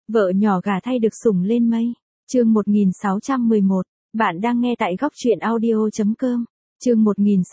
Vợ nhỏ gả thay được sủng lên mây. Chương 1611. Bạn đang nghe tại góc truyện audio.com. Chương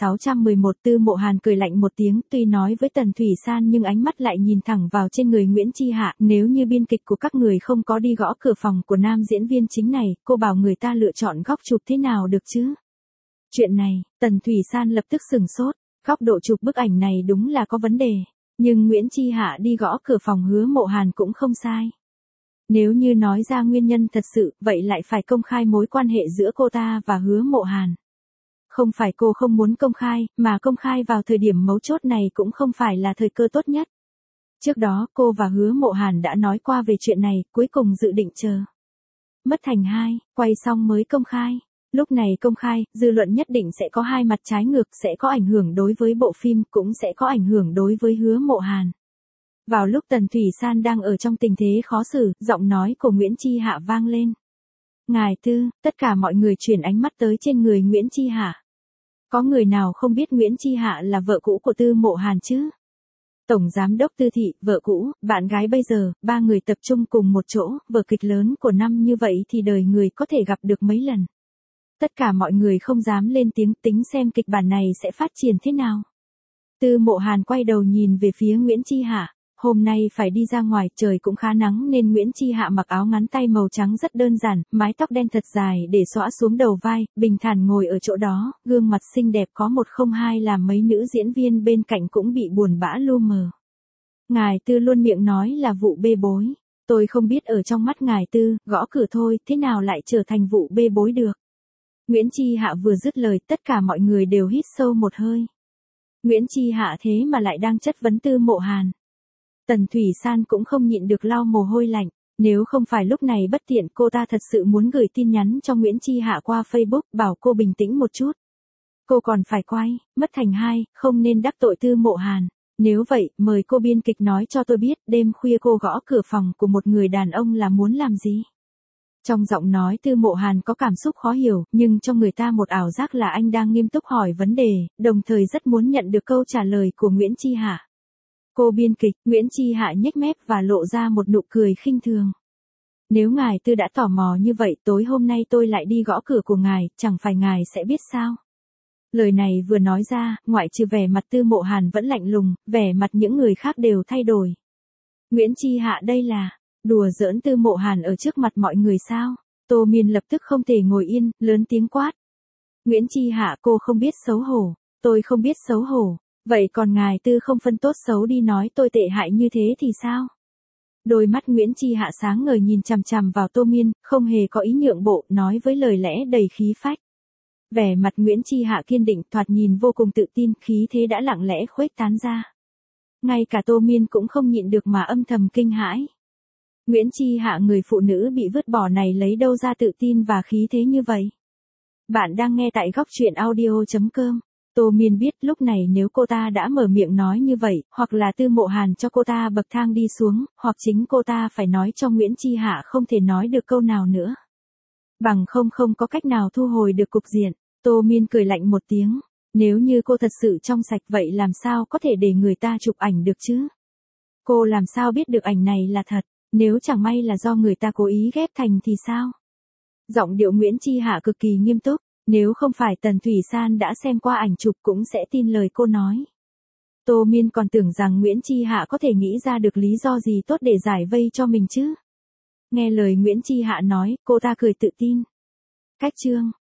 1611. Tư Mộ Hàn cười lạnh một tiếng, tuy nói với Tần Thủy San nhưng ánh mắt lại nhìn thẳng vào trên người Nguyễn Chi Hạ. Nếu như biên kịch của các người không có đi gõ cửa phòng của nam diễn viên chính này, cô bảo người ta lựa chọn góc chụp thế nào được chứ? Chuyện này, Tần Thủy San lập tức sừng sốt. Góc độ chụp bức ảnh này đúng là có vấn đề. Nhưng Nguyễn Chi Hạ đi gõ cửa phòng Hứa Mộ Hàn cũng không sai. Nếu như nói ra nguyên nhân thật sự, vậy lại phải công khai mối quan hệ giữa cô ta và Hứa Mộ Hàn. Không phải cô không muốn công khai, mà công khai vào thời điểm mấu chốt này cũng không phải là thời cơ tốt nhất. Trước đó cô và Hứa Mộ Hàn đã nói qua về chuyện này, cuối cùng dự định chờ mất thành hai, quay xong mới công khai. Lúc này công khai, dư luận nhất định sẽ có hai mặt trái ngược, sẽ có ảnh hưởng đối với bộ phim, cũng sẽ có ảnh hưởng đối với Hứa Mộ Hàn. Vào lúc Tần Thủy San đang ở trong tình thế khó xử, giọng nói của Nguyễn Chi Hạ vang lên. Ngài Tư, tất cả mọi người chuyển ánh mắt tới trên người Nguyễn Chi Hạ. Có người nào không biết Nguyễn Chi Hạ là vợ cũ của Tư Mộ Hàn chứ? Tổng Giám đốc Tư Thị, vợ cũ, bạn gái bây giờ, ba người tập trung cùng một chỗ, vở kịch lớn của năm như vậy thì đời người có thể gặp được mấy lần. Tất cả mọi người không dám lên tiếng, tính xem kịch bản này sẽ phát triển thế nào. Tư Mộ Hàn quay đầu nhìn về phía Nguyễn Chi Hạ. Hôm nay phải đi ra ngoài, trời cũng khá nắng nên Nguyễn Chi Hạ mặc áo ngắn tay màu trắng rất đơn giản, mái tóc đen thật dài để xõa xuống đầu vai, bình thản ngồi ở chỗ đó, gương mặt xinh đẹp có 102 làm mấy nữ diễn viên bên cạnh cũng bị buồn bã lu mờ. Ngài Tư luôn miệng nói là vụ bê bối. Tôi không biết ở trong mắt ngài Tư, gõ cửa thôi, thế nào lại trở thành vụ bê bối được. Nguyễn Chi Hạ vừa dứt lời, tất cả mọi người đều hít sâu một hơi. Nguyễn Chi Hạ thế mà lại đang chất vấn Tư Mộ Hàn. Tần Thủy San cũng không nhịn được lau mồ hôi lạnh, nếu không phải lúc này bất tiện cô ta thật sự muốn gửi tin nhắn cho Nguyễn Chi Hạ qua Facebook bảo cô bình tĩnh một chút. Cô còn phải quay, mất thành hai, không nên đắc tội Tư Mộ Hàn. Nếu vậy, mời cô biên kịch nói cho tôi biết đêm khuya cô gõ cửa phòng của một người đàn ông là muốn làm gì. Trong giọng nói Tư Mộ Hàn có cảm xúc khó hiểu, nhưng cho người ta một ảo giác là anh đang nghiêm túc hỏi vấn đề, đồng thời rất muốn nhận được câu trả lời của Nguyễn Chi Hạ. Cô biên kịch, Nguyễn Chi Hạ nhếch mép và lộ ra một nụ cười khinh thường. Nếu ngài Tư đã tò mò như vậy, tối hôm nay tôi lại đi gõ cửa của ngài, chẳng phải ngài sẽ biết sao? Lời này vừa nói ra, ngoại trừ vẻ mặt Tư Mộ Hàn vẫn lạnh lùng, vẻ mặt những người khác đều thay đổi. Nguyễn Chi Hạ đây là đùa giỡn Tư Mộ Hàn ở trước mặt mọi người sao? Tô Miên lập tức không thể ngồi yên, lớn tiếng quát. Nguyễn Chi Hạ, cô không biết xấu hổ. Tôi không biết xấu hổ. Vậy còn ngài Tư không phân tốt xấu đi nói tôi tệ hại như thế thì sao? Đôi mắt Nguyễn Chi Hạ sáng ngời nhìn chằm chằm vào Tô Miên, không hề có ý nhượng bộ, nói với lời lẽ đầy khí phách. Vẻ mặt Nguyễn Chi Hạ kiên định, thoạt nhìn vô cùng tự tin, khí thế đã lặng lẽ khuếch tán ra. Ngay cả Tô Miên cũng không nhịn được mà âm thầm kinh hãi. Nguyễn Chi Hạ, người phụ nữ bị vứt bỏ này lấy đâu ra tự tin và khí thế như vậy? Bạn đang nghe tại góc truyện audio.com. Tô Miên biết lúc này nếu cô ta đã mở miệng nói như vậy, hoặc là Tư Mộ Hàn cho cô ta bậc thang đi xuống, hoặc chính cô ta phải nói cho Nguyễn Chi Hạ không thể nói được câu nào nữa. Bằng không có cách nào thu hồi được cục diện. Tô Miên cười lạnh một tiếng. Nếu như cô thật sự trong sạch vậy làm sao có thể để người ta chụp ảnh được chứ? Cô làm sao biết được ảnh này là thật? Nếu chẳng may là do người ta cố ý ghép thành thì sao? Giọng điệu Nguyễn Chi Hạ cực kỳ nghiêm túc. Nếu không phải Tần Thủy San đã xem qua ảnh chụp cũng sẽ tin lời cô nói. Tô Miên còn tưởng rằng Nguyễn Chi Hạ có thể nghĩ ra được lý do gì tốt để giải vây cho mình chứ. Nghe lời Nguyễn Chi Hạ nói, cô ta cười tự tin. Cách chương